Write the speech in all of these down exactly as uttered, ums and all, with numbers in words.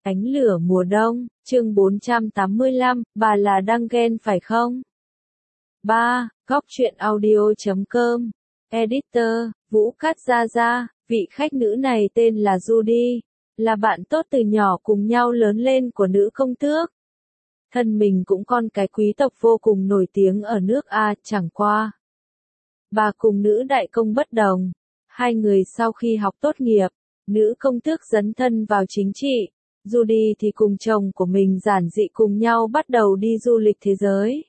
Ánh lửa mùa đông, chương bốn trăm tám mươi lăm, bà là đang ghen phải không? ba. Góc truyện audio chấm com. Editor, Vũ Cát Gia Gia, vị khách nữ này tên là Judy, là bạn tốt từ nhỏ cùng nhau lớn lên của nữ công tước. Thân mình cũng con cái quý tộc vô cùng nổi tiếng ở nước A, chẳng qua. Bà cùng nữ đại công bất đồng. Hai người sau khi học tốt nghiệp, nữ công tước dấn thân vào chính trị. Judy thì cùng chồng của mình giản dị cùng nhau bắt đầu đi du lịch thế giới.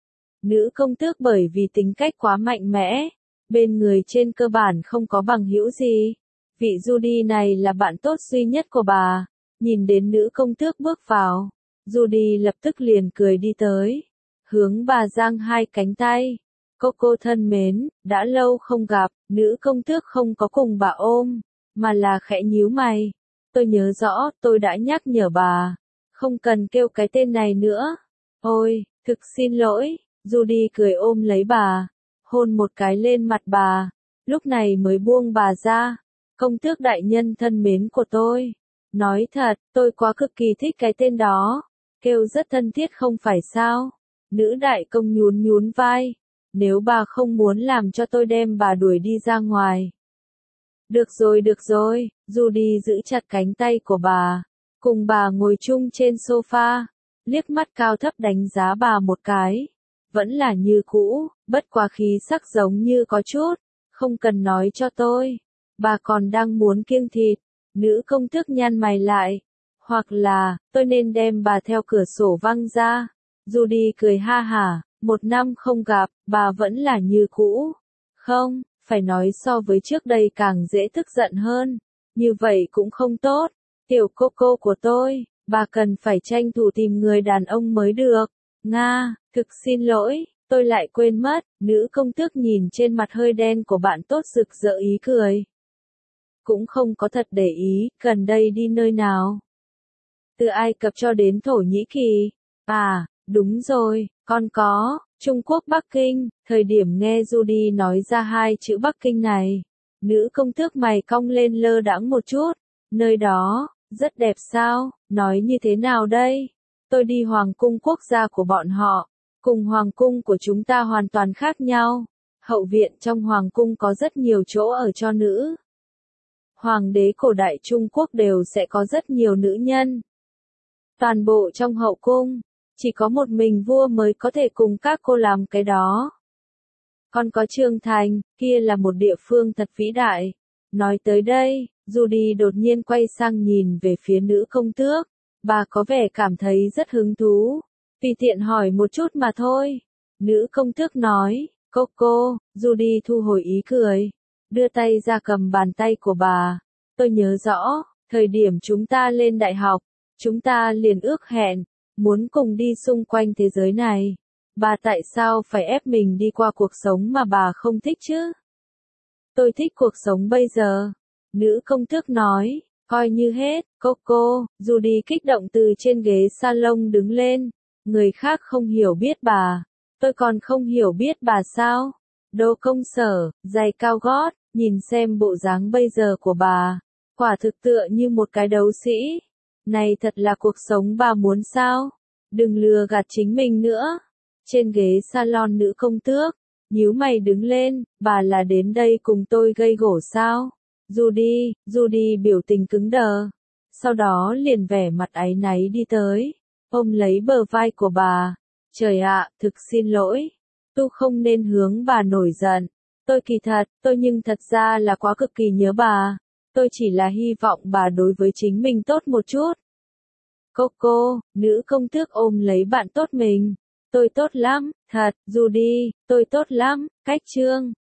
Nữ công tước bởi vì tính cách quá mạnh mẽ, bên người trên cơ bản không có bằng hữu gì. Vị Judy này là bạn tốt duy nhất của bà. Nhìn đến nữ công tước bước vào, Judy lập tức liền cười đi tới, hướng bà giang hai cánh tay. Cô cô thân mến, đã lâu không gặp. Nữ công tước không có cùng bà ôm, mà là khẽ nhíu mày. Tôi nhớ rõ, tôi đã nhắc nhở bà, không cần kêu cái tên này nữa. Ôi, thực xin lỗi. Judy cười ôm lấy bà, hôn một cái lên mặt bà, lúc này mới buông bà ra. Công tước đại nhân thân mến của tôi, nói thật, tôi quá cực kỳ thích cái tên đó, kêu rất thân thiết không phải sao? Nữ đại công nhún nhún vai, nếu bà không muốn làm cho tôi đem bà đuổi đi ra ngoài. Được rồi được rồi, Judy giữ chặt cánh tay của bà, cùng bà ngồi chung trên sofa, liếc mắt cao thấp đánh giá bà một cái. Vẫn là như cũ, bất quá khí sắc giống như có chút, không cần nói cho tôi. Bà còn đang muốn kiêng thịt. Nữ công tước nhăn mày lại. Hoặc là, tôi nên đem bà theo cửa sổ văng ra. Judy cười ha hả, một năm không gặp, bà vẫn là như cũ. Không, phải nói so với trước đây càng dễ tức giận hơn. Như vậy cũng không tốt. Tiểu cô cô của tôi, bà cần phải tranh thủ tìm người đàn ông mới được. Nga, thực xin lỗi, tôi lại quên mất. Nữ công tước nhìn trên mặt hơi đen của bạn tốt rực rỡ ý cười. Cũng không có thật để ý, gần đây đi nơi nào? Từ Ai Cập cho đến Thổ Nhĩ Kỳ. À, đúng rồi, con có, Trung Quốc Bắc Kinh. Thời điểm nghe Judy nói ra hai chữ Bắc Kinh này, nữ công tước mày cong lên lơ đãng một chút. Nơi đó, rất đẹp sao, nói như thế nào đây? Tôi đi hoàng cung quốc gia của bọn họ, cùng hoàng cung của chúng ta hoàn toàn khác nhau. Hậu viện trong hoàng cung có rất nhiều chỗ ở cho nữ. Hoàng đế cổ đại Trung Quốc đều sẽ có rất nhiều nữ nhân. Toàn bộ trong hậu cung, chỉ có một mình vua mới có thể cùng các cô làm cái đó. Còn có Trường Thành, kia là một địa phương thật vĩ đại. Nói tới đây, Judy đột nhiên quay sang nhìn về phía nữ công tước. Bà có vẻ cảm thấy rất hứng thú. Tùy tiện hỏi một chút mà thôi. Nữ công tước nói, cô cô. Judy thu hồi ý cười, đưa tay ra cầm bàn tay của bà. Tôi nhớ rõ, thời điểm chúng ta lên đại học, chúng ta liền ước hẹn, muốn cùng đi xung quanh thế giới này. Bà tại sao phải ép mình đi qua cuộc sống mà bà không thích chứ? Tôi thích cuộc sống bây giờ. Nữ công tước nói. Coi như hết, cô cô. Judy kích động từ trên ghế salon đứng lên. Người khác không hiểu biết bà. Tôi còn không hiểu biết bà sao? Đồ công sở, giày cao gót, nhìn xem bộ dáng bây giờ của bà. Quả thực tựa như một cái đấu sĩ. Này thật là cuộc sống bà muốn sao? Đừng lừa gạt chính mình nữa. Trên ghế salon nữ công tước, nhíu mày đứng lên, bà là đến đây cùng tôi gây gổ sao? Judy, Judy biểu tình cứng đờ. Sau đó liền vẻ mặt áy náy đi tới, ôm lấy bờ vai của bà. Trời ạ, thực xin lỗi. Tôi không nên hướng bà nổi giận. Tôi kỳ thật, tôi nhưng thật ra là quá cực kỳ nhớ bà. Tôi chỉ là hy vọng bà đối với chính mình tốt một chút. Cô cô, nữ công tước ôm lấy bạn tốt mình. Tôi tốt lắm, thật, Judy, tôi tốt lắm. Cách chương